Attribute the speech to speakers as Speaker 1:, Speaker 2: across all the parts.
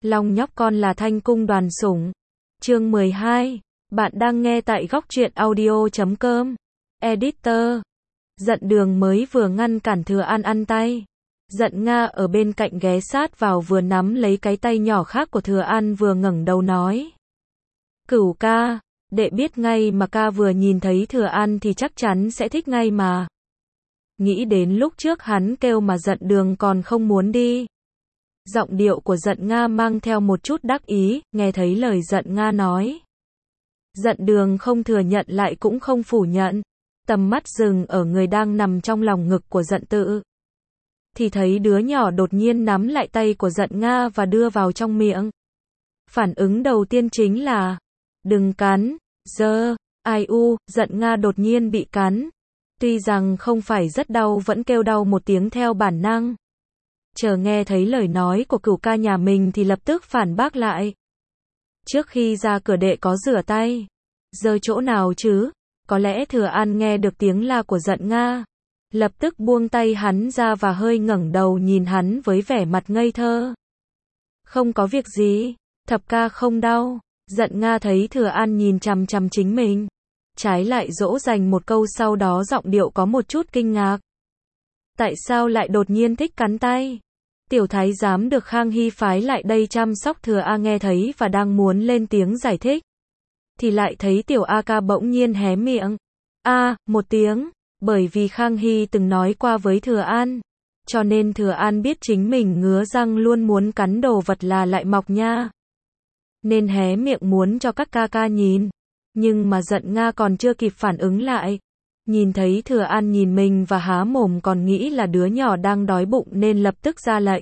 Speaker 1: Long nhóc con là Thanh cung đoàn sủng. Chương 12. Bạn đang nghe tại góc truyện audio.com. Editor. Giận Đường mới vừa ngăn cản Thừa An ăn tay. Giận Nga ở bên cạnh ghé sát vào vừa nắm lấy cái tay nhỏ khác của Thừa An vừa ngẩng đầu nói. Cửu ca, đệ biết ngay mà ca vừa nhìn thấy Thừa An thì chắc chắn sẽ thích ngay mà. Nghĩ đến lúc trước hắn kêu mà Giận Đường còn không muốn đi. Giọng điệu của Giận Nga mang theo một chút đắc ý, nghe thấy lời Giận Nga nói. Giận Đường không thừa nhận lại cũng không phủ nhận. Tầm mắt dừng ở người đang nằm trong lòng ngực của Giận Tự. Thì thấy đứa nhỏ đột nhiên nắm lại tay của Giận Nga và đưa vào trong miệng. Phản ứng đầu tiên chính là đừng cắn, ai u, Giận Nga đột nhiên bị cắn. Tuy rằng không phải rất đau vẫn kêu đau một tiếng theo bản năng. Chờ nghe thấy lời nói của cửu ca nhà mình thì lập tức phản bác lại. Trước khi ra cửa đệ có rửa tay. Chỗ nào chứ? Có lẽ Thừa An nghe được tiếng la của Giận Nga. Lập tức buông tay hắn ra và hơi ngẩng đầu nhìn hắn với vẻ mặt ngây thơ. Không có việc gì, thập ca không đau. Giận Nga thấy Thừa An nhìn chằm chằm chính mình. Trái lại dỗ dành một câu sau đó giọng điệu có một chút kinh ngạc. Tại sao lại đột nhiên thích cắn tay? Tiểu thái giám được Khang Hy phái lại đây chăm sóc Thừa A nghe thấy và đang muốn lên tiếng giải thích. Thì lại thấy tiểu A ca bỗng nhiên hé miệng. Một tiếng. Bởi vì Khang Hy từng nói qua với Thừa An. Cho nên Thừa An biết chính mình ngứa răng luôn muốn cắn đồ vật là lại mọc nha. Nên hé miệng muốn cho các ca ca nhìn. Nhưng mà Giận Nga còn chưa kịp phản ứng lại. Nhìn thấy Thừa An nhìn mình và há mồm còn nghĩ là đứa nhỏ đang đói bụng nên lập tức ra lệnh.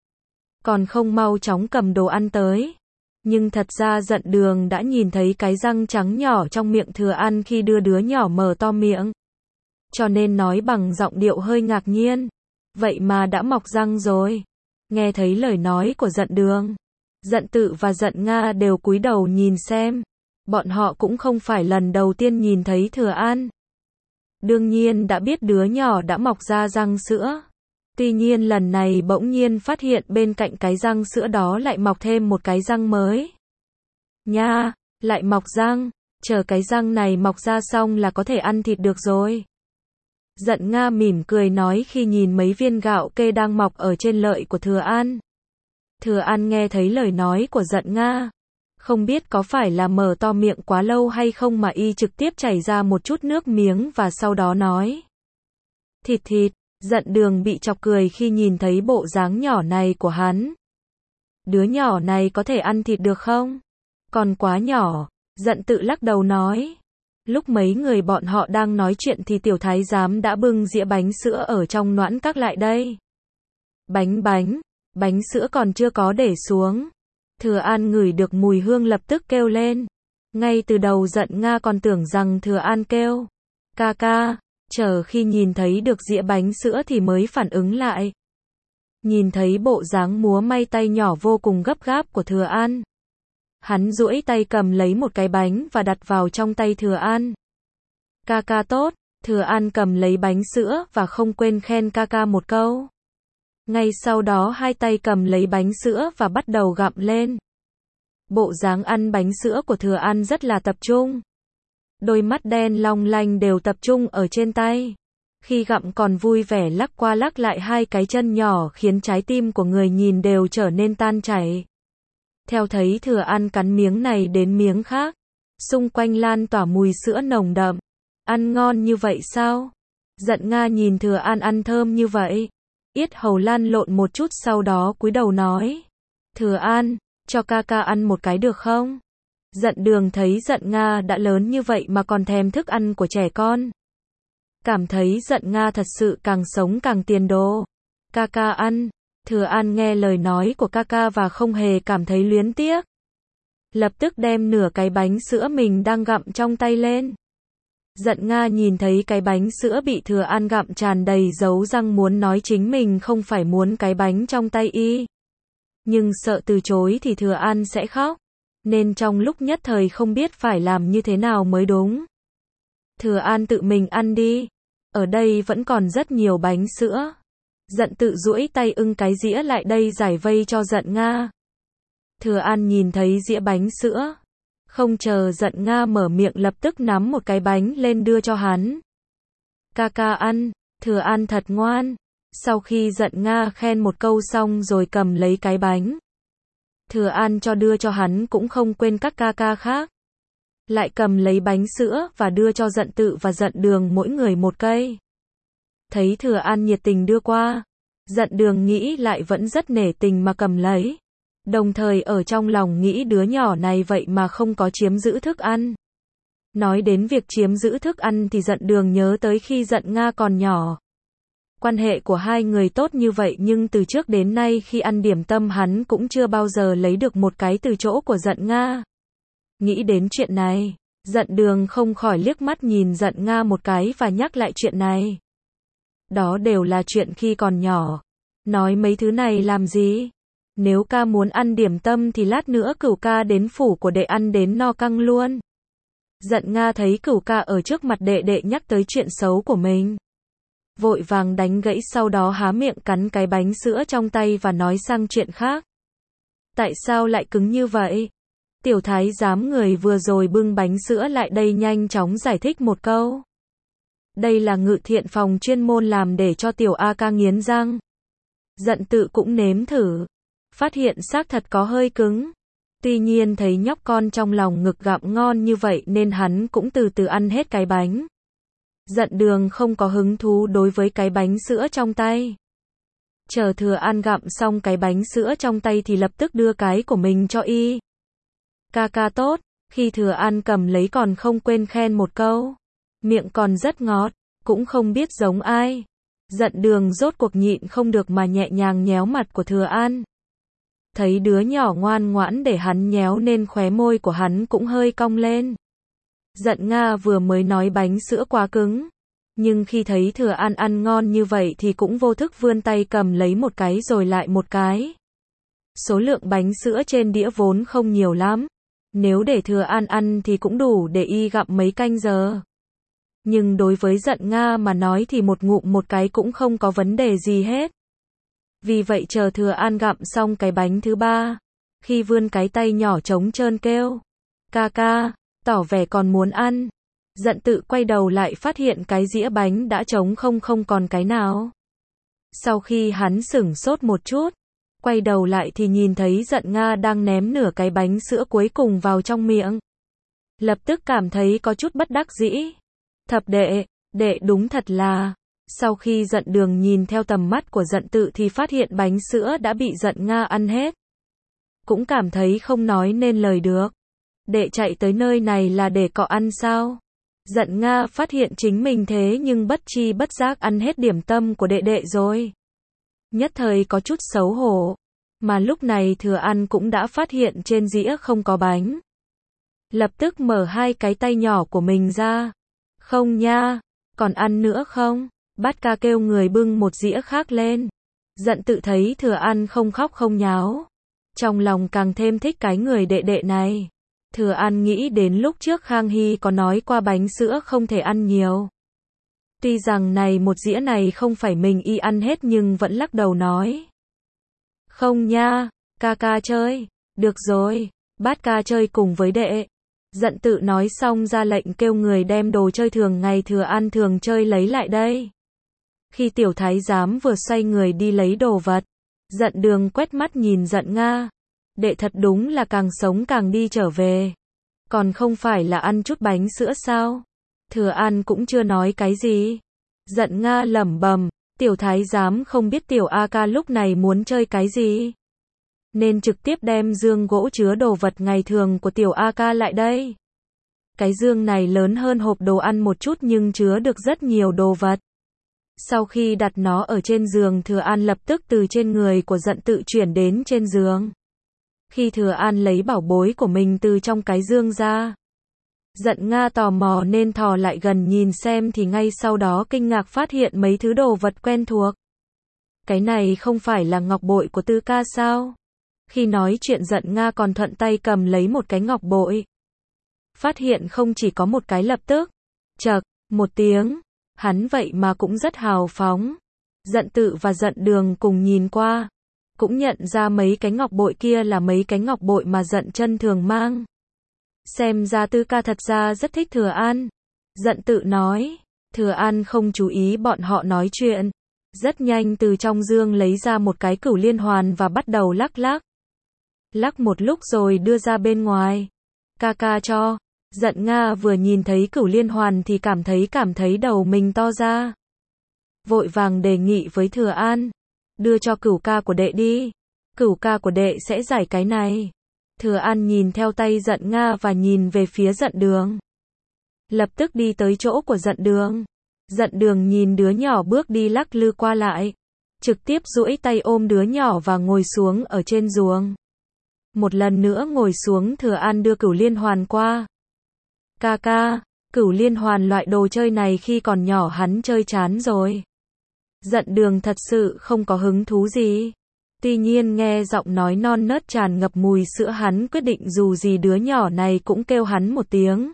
Speaker 1: Còn không mau chóng cầm đồ ăn tới. Nhưng thật ra Giận Đường đã nhìn thấy cái răng trắng nhỏ trong miệng Thừa An khi đưa đứa nhỏ mở to miệng. Cho nên nói bằng giọng điệu hơi ngạc nhiên. Vậy mà đã mọc răng rồi. Nghe thấy lời nói của Giận Đường. Giận Tự và Giận Nga đều cúi đầu nhìn xem. Bọn họ cũng không phải lần đầu tiên nhìn thấy Thừa An. Đương nhiên đã biết đứa nhỏ đã mọc ra răng sữa. Tuy nhiên lần này bỗng nhiên phát hiện bên cạnh cái răng sữa đó lại mọc thêm một cái răng mới. Nha, lại mọc răng, chờ cái răng này mọc ra xong là có thể ăn thịt được rồi. Giận Nga mỉm cười nói khi nhìn mấy viên gạo kê đang mọc ở trên lợi của Thừa An. Thừa An nghe thấy lời nói của Giận Nga. Không biết có phải là mở to miệng quá lâu hay không mà y trực tiếp chảy ra một chút nước miếng và sau đó nói. Thịt. Giận Đường bị chọc cười khi nhìn thấy bộ dáng nhỏ này của hắn. Đứa nhỏ này có thể ăn thịt được không? Còn quá nhỏ. Giận Tự lắc đầu nói. Lúc mấy người bọn họ đang nói chuyện thì tiểu thái giám đã bưng dĩa bánh sữa ở trong noãn các lại đây. Bánh sữa còn chưa có để xuống. Thừa An ngửi được mùi hương lập tức kêu lên. Ngay từ đầu Giận Nga còn tưởng rằng Thừa An kêu. Ca, chờ khi nhìn thấy được dĩa bánh sữa thì mới phản ứng lại. Nhìn thấy bộ dáng múa may tay nhỏ vô cùng gấp gáp của Thừa An. Hắn duỗi tay cầm lấy một cái bánh và đặt vào trong tay Thừa An. Ca tốt, Thừa An cầm lấy bánh sữa và không quên khen ca một câu. Ngay sau đó hai tay cầm lấy bánh sữa và bắt đầu gặm lên. Bộ dáng ăn bánh sữa của Thừa An rất là tập trung. Đôi mắt đen long lanh đều tập trung ở trên tay. Khi gặm còn vui vẻ lắc qua lắc lại hai cái chân nhỏ khiến trái tim của người nhìn đều trở nên tan chảy. Theo thấy Thừa An cắn miếng này đến miếng khác. Xung quanh lan tỏa mùi sữa nồng đậm. Ăn ngon như vậy sao? Giận Nga nhìn Thừa An ăn thơm như vậy. Yết hầu lan lộn một chút sau đó cúi đầu nói. Thừa An, cho ca ăn một cái được không? Giận Đường thấy Giận Nga đã lớn như vậy mà còn thèm thức ăn của trẻ con. Cảm thấy Giận Nga thật sự càng sống càng tiền đồ. Ca ăn. Thừa An nghe lời nói của ca và không hề cảm thấy luyến tiếc. Lập tức đem nửa cái bánh sữa mình đang gặm trong tay lên. Giận Nga nhìn thấy cái bánh sữa bị Thừa An gặm tràn đầy dấu răng muốn nói chính mình không phải muốn cái bánh trong tay y. Nhưng sợ từ chối thì Thừa An sẽ khóc. Nên trong lúc nhất thời không biết phải làm như thế nào mới đúng. Thừa An tự mình ăn đi. Ở đây vẫn còn rất nhiều bánh sữa. Giận Tự duỗi tay ưng cái dĩa lại đây giải vây cho Giận Nga. Thừa An nhìn thấy dĩa bánh sữa. Không chờ Giận Nga mở miệng lập tức nắm một cái bánh lên đưa cho hắn. Ca ca ăn, Thừa An thật ngoan. Sau khi Giận Nga khen một câu xong rồi cầm lấy cái bánh. Thừa An đưa cho hắn cũng không quên các ca ca khác. Lại cầm lấy bánh sữa và đưa cho Giận Tự và Giận Đường mỗi người một cây. Thấy Thừa An nhiệt tình đưa qua, Giận Đường nghĩ lại vẫn rất nể tình mà cầm lấy. Đồng thời ở trong lòng nghĩ đứa nhỏ này vậy mà không có chiếm giữ thức ăn. Nói đến việc chiếm giữ thức ăn thì Giận Đường nhớ tới khi Giận Nga còn nhỏ. Quan hệ của hai người tốt như vậy nhưng từ trước đến nay khi ăn điểm tâm hắn cũng chưa bao giờ lấy được một cái từ chỗ của Giận Nga. Nghĩ đến chuyện này, Giận Đường không khỏi liếc mắt nhìn Giận Nga một cái và nhắc lại chuyện này. Đó đều là chuyện khi còn nhỏ. Nói mấy thứ này làm gì? Nếu ca muốn ăn điểm tâm thì lát nữa Cửu ca đến phủ của đệ ăn đến no căng luôn. Giận Nga thấy Cửu ca ở trước mặt đệ đệ nhắc tới chuyện xấu của mình. Vội vàng đánh gãy, sau đó há miệng cắn cái bánh sữa trong tay và nói sang chuyện khác. Tại sao lại cứng như vậy? Tiểu thái giám người vừa rồi bưng bánh sữa lại đây nhanh chóng giải thích một câu. Đây là Ngự Thiện phòng chuyên môn làm để cho tiểu A ca nghiến răng. Giận Tự cũng nếm thử. Phát hiện xác thật có hơi cứng. Tuy nhiên thấy nhóc con trong lòng ngực gặm ngon như vậy nên hắn cũng từ từ ăn hết cái bánh. Giận Đường không có hứng thú đối với cái bánh sữa trong tay. Chờ Thừa An gặm xong cái bánh sữa trong tay thì lập tức đưa cái của mình cho y. Ca ca tốt, khi Thừa An cầm lấy còn không quên khen một câu. Miệng còn rất ngọt, cũng không biết giống ai. Giận Đường rốt cuộc nhịn không được mà nhẹ nhàng nhéo mặt của Thừa An. Thấy đứa nhỏ ngoan ngoãn để hắn nhéo nên khóe môi của hắn cũng hơi cong lên. Giận Nga vừa mới nói bánh sữa quá cứng. Nhưng khi thấy Thừa An ăn ngon như vậy thì cũng vô thức vươn tay cầm lấy một cái rồi lại một cái. Số lượng bánh sữa trên đĩa vốn không nhiều lắm. Nếu để Thừa An ăn thì cũng đủ để y gặm mấy canh giờ. Nhưng đối với Giận Nga mà nói thì một ngụm một cái cũng không có vấn đề gì hết. Vì vậy chờ Thừa An gặm xong cái bánh thứ ba, khi vươn cái tay nhỏ trống trơn kêu. Ca ca, tỏ vẻ còn muốn ăn. Giận Tự quay đầu lại phát hiện cái dĩa bánh đã trống không còn cái nào. Sau khi hắn sửng sốt một chút, quay đầu lại thì nhìn thấy Giận Nga đang ném nửa cái bánh sữa cuối cùng vào trong miệng. Lập tức cảm thấy có chút bất đắc dĩ. Thập đệ, đệ đúng thật là. Sau khi Giận Đường nhìn theo tầm mắt của Giận Tự thì phát hiện bánh sữa đã bị Giận Nga ăn hết. Cũng cảm thấy không nói nên lời được. Đệ chạy tới nơi này là để cọ ăn sao? Giận Nga phát hiện chính mình thế nhưng bất chi bất giác ăn hết điểm tâm của đệ đệ rồi. Nhất thời có chút xấu hổ. Mà lúc này Thừa An cũng đã phát hiện trên dĩa không có bánh. Lập tức mở hai cái tay nhỏ của mình ra. Không nha, còn ăn nữa không? Bát ca kêu người bưng một dĩa khác lên. Giận Tự thấy Thừa An không khóc không nháo. Trong lòng càng thêm thích cái người đệ đệ này. Thừa An nghĩ đến lúc trước Khang Hy có nói qua bánh sữa không thể ăn nhiều. Tuy rằng này một dĩa này không phải mình y ăn hết nhưng vẫn lắc đầu nói. Không nha, ca ca chơi. Được rồi, bát ca chơi cùng với đệ. Giận Tự nói xong ra lệnh kêu người đem đồ chơi thường ngày Thừa An thường chơi lấy lại đây. Khi tiểu thái giám vừa xoay người đi lấy đồ vật, Giận Đường quét mắt nhìn Giận Nga. Đệ thật đúng là càng sống càng đi trở về. Còn không phải là ăn chút bánh sữa sao? Thừa An cũng chưa nói cái gì. Giận Nga lẩm bẩm, tiểu thái giám không biết tiểu A ca lúc này muốn chơi cái gì. Nên trực tiếp đem dương gỗ chứa đồ vật ngày thường của tiểu A ca lại đây. Cái dương này lớn hơn hộp đồ ăn một chút nhưng chứa được rất nhiều đồ vật. Sau khi đặt nó ở trên giường, Thừa An lập tức từ trên người của Giận Tự chuyển đến trên giường. Khi Thừa An lấy bảo bối của mình từ trong cái dương ra, Giận Nga tò mò nên thò lại gần nhìn xem thì ngay sau đó kinh ngạc phát hiện mấy thứ đồ vật quen thuộc. Cái này không phải là ngọc bội của Tư ca sao? Khi nói chuyện Giận Nga còn thuận tay cầm lấy một cái ngọc bội. Phát hiện không chỉ có một cái lập tức. Chậc, một tiếng. Hắn vậy mà cũng rất hào phóng. Giận Tự và Giận Đường cùng nhìn qua. cũng nhận ra mấy cái ngọc bội kia là mấy cái ngọc bội mà Dận Chân thường mang. Xem ra Tư ca thật ra rất thích Thừa An. Dận Tự nói. Thừa An không chú ý bọn họ nói chuyện. Rất nhanh từ trong dương lấy ra một cái cửu liên hoàn và bắt đầu lắc lắc. Lắc một lúc rồi đưa ra bên ngoài. Ca ca cho. Dận Nga vừa nhìn thấy cửu liên hoàn thì cảm thấy đầu mình to ra. Vội vàng đề nghị với Thừa An. Đưa cho cửu ca của đệ đi. Cửu ca của đệ sẽ giải cái này. Thừa An nhìn theo tay Dận Nga và nhìn về phía Dận Đường. Lập tức đi tới chỗ của Dận Đường. Dận Đường nhìn đứa nhỏ bước đi lắc lư qua lại. Trực tiếp duỗi tay ôm đứa nhỏ và ngồi xuống ở trên giường. Một lần nữa ngồi xuống Thừa An đưa cửu liên hoàn qua. Ca ca, cửu liên hoàn loại đồ chơi này khi còn nhỏ hắn chơi chán rồi. Dận Đường thật sự không có hứng thú gì. Tuy nhiên nghe giọng nói non nớt tràn ngập mùi sữa hắn quyết định dù gì đứa nhỏ này cũng kêu hắn một tiếng.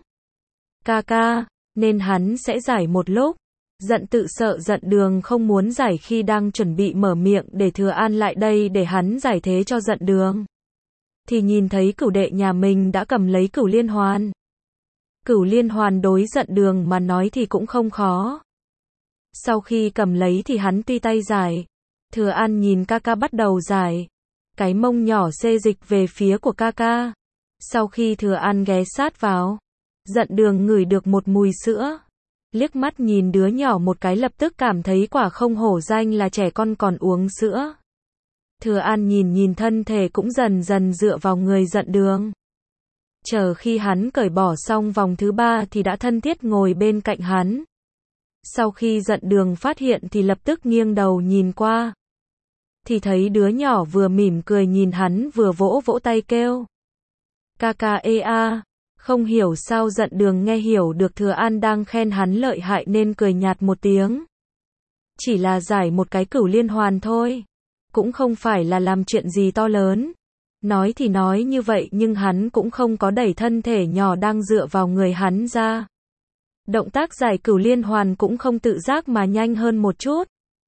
Speaker 1: Ca ca, nên hắn sẽ giải một lúc. Dận Tự sợ Dận Đường không muốn giải khi đang chuẩn bị mở miệng để Thừa An lại đây để hắn giải thế cho Dận Đường. Thì nhìn thấy cửu đệ nhà mình đã cầm lấy cửu liên hoàn. Cửu liên hoàn đối Dận Đường mà nói thì cũng không khó. Sau khi cầm lấy thì hắn tuy tay giải. Thừa An nhìn ca ca bắt đầu giải. Cái mông nhỏ xê dịch về phía của ca ca. Sau khi Thừa An ghé sát vào, Dận Đường ngửi được một mùi sữa. Liếc mắt nhìn đứa nhỏ một cái lập tức cảm thấy quả không hổ danh là trẻ con còn uống sữa. Thừa An nhìn thân thể cũng dần dần dựa vào người Dận Đường. Chờ khi hắn cởi bỏ xong vòng thứ 3 thì đã thân thiết ngồi bên cạnh hắn. Sau khi Dận Đường phát hiện thì lập tức nghiêng đầu nhìn qua. Thì thấy đứa nhỏ vừa mỉm cười nhìn hắn vừa vỗ vỗ tay kêu. Ca ca ê a. Không hiểu sao Dận Đường nghe hiểu được Thừa An đang khen hắn lợi hại nên cười nhạt một tiếng. Chỉ là giải một cái cửu liên hoàn thôi. Cũng không phải là làm chuyện gì to lớn. Nói thì nói như vậy nhưng hắn cũng không có đẩy thân thể nhỏ đang dựa vào người hắn ra. Động tác giải cửu liên hoàn cũng không tự giác mà nhanh hơn một chút.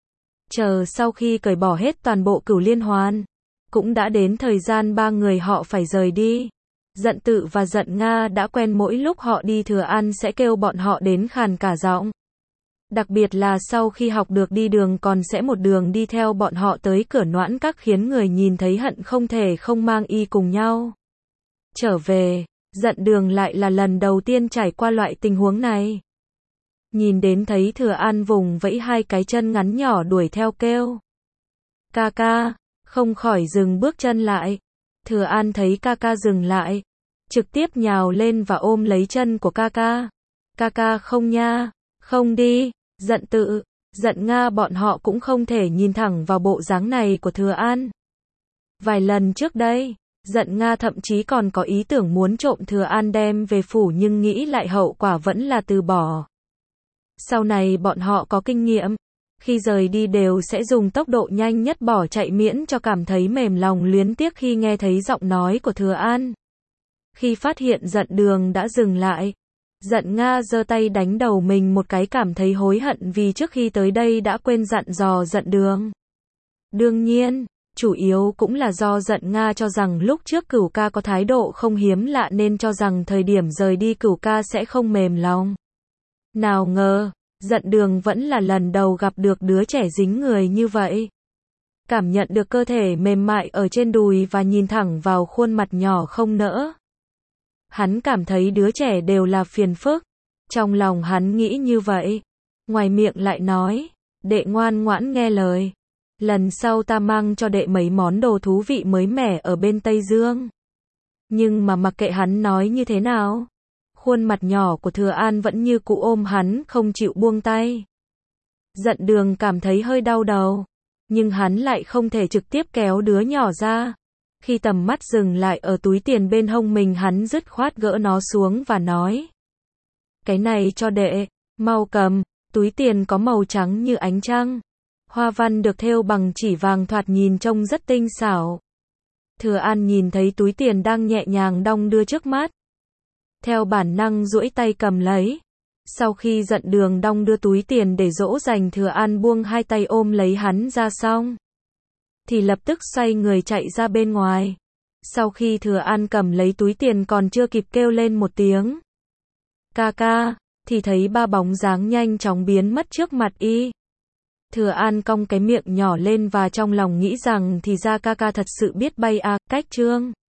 Speaker 1: Chờ sau khi cởi bỏ hết toàn bộ cửu liên hoàn, cũng đã đến thời gian ba người họ phải rời đi. Dận Tự và Dận Nga đã quen mỗi lúc họ đi Thừa An sẽ kêu bọn họ đến khàn cả giọng. Đặc biệt là sau khi học được đi đường còn sẽ một đường đi theo bọn họ tới cửa Noãn Các khiến người nhìn thấy hận không thể không mang y cùng nhau. Trở về, Dận Đường lại là lần đầu tiên trải qua loại tình huống này. Nhìn đến thấy Thừa An vùng vẫy hai cái chân ngắn nhỏ đuổi theo kêu. Ca ca, không khỏi dừng bước chân lại. Thừa An thấy ca ca dừng lại. Trực tiếp nhào lên và ôm lấy chân của ca ca. Ca ca không nha, không đi. Dận Tự, Dận Nga bọn họ cũng không thể nhìn thẳng vào bộ dáng này của Thừa An. Vài lần trước đây, Dận Nga thậm chí còn có ý tưởng muốn trộm Thừa An đem về phủ nhưng nghĩ lại hậu quả vẫn là từ bỏ. Sau này bọn họ có kinh nghiệm, khi rời đi đều sẽ dùng tốc độ nhanh nhất bỏ chạy miễn cho cảm thấy mềm lòng luyến tiếc khi nghe thấy giọng nói của Thừa An. Khi phát hiện Dận Đường đã dừng lại, Dận Nga giơ tay đánh đầu mình một cái cảm thấy hối hận vì trước khi tới đây đã quên dặn dò Dận Đường. Đương nhiên, chủ yếu cũng là do Dận Nga cho rằng lúc trước Cửu ca có thái độ không hiếm lạ nên cho rằng thời điểm rời đi Cửu ca sẽ không mềm lòng. Nào ngờ, Dận Đường vẫn là lần đầu gặp được đứa trẻ dính người như vậy. Cảm nhận được cơ thể mềm mại ở trên đùi và nhìn thẳng vào khuôn mặt nhỏ không nỡ. Hắn cảm thấy đứa trẻ đều là phiền phức. Trong lòng hắn nghĩ như vậy. Ngoài miệng lại nói, đệ ngoan ngoãn nghe lời. Lần sau ta mang cho đệ mấy món đồ thú vị mới mẻ ở bên Tây Dương. Nhưng mà mặc kệ hắn nói như thế nào, khuôn mặt nhỏ của Thừa An vẫn như cũ ôm hắn không chịu buông tay. Dận Đường cảm thấy hơi đau đầu, nhưng hắn lại không thể trực tiếp kéo đứa nhỏ ra. Khi tầm mắt dừng lại ở túi tiền bên hông mình hắn dứt khoát gỡ nó xuống và nói. Cái này cho đệ, mau cầm, túi tiền có màu trắng như ánh trăng. Hoa văn được thêu bằng chỉ vàng thoạt nhìn trông rất tinh xảo. Thừa An nhìn thấy túi tiền đang nhẹ nhàng đong đưa trước mắt. Theo bản năng duỗi tay cầm lấy. Sau khi Dận Đường đong đưa túi tiền để dỗ dành Thừa An buông hai tay ôm lấy hắn ra xong. thì lập tức xoay người chạy ra bên ngoài. Sau khi Thừa An cầm lấy túi tiền còn chưa kịp kêu lên một tiếng ca ca, thì thấy ba bóng dáng nhanh chóng biến mất trước mặt y. Thừa An cong cái miệng nhỏ lên và trong lòng nghĩ rằng thì ra ca ca thật sự biết bay à, cách Trương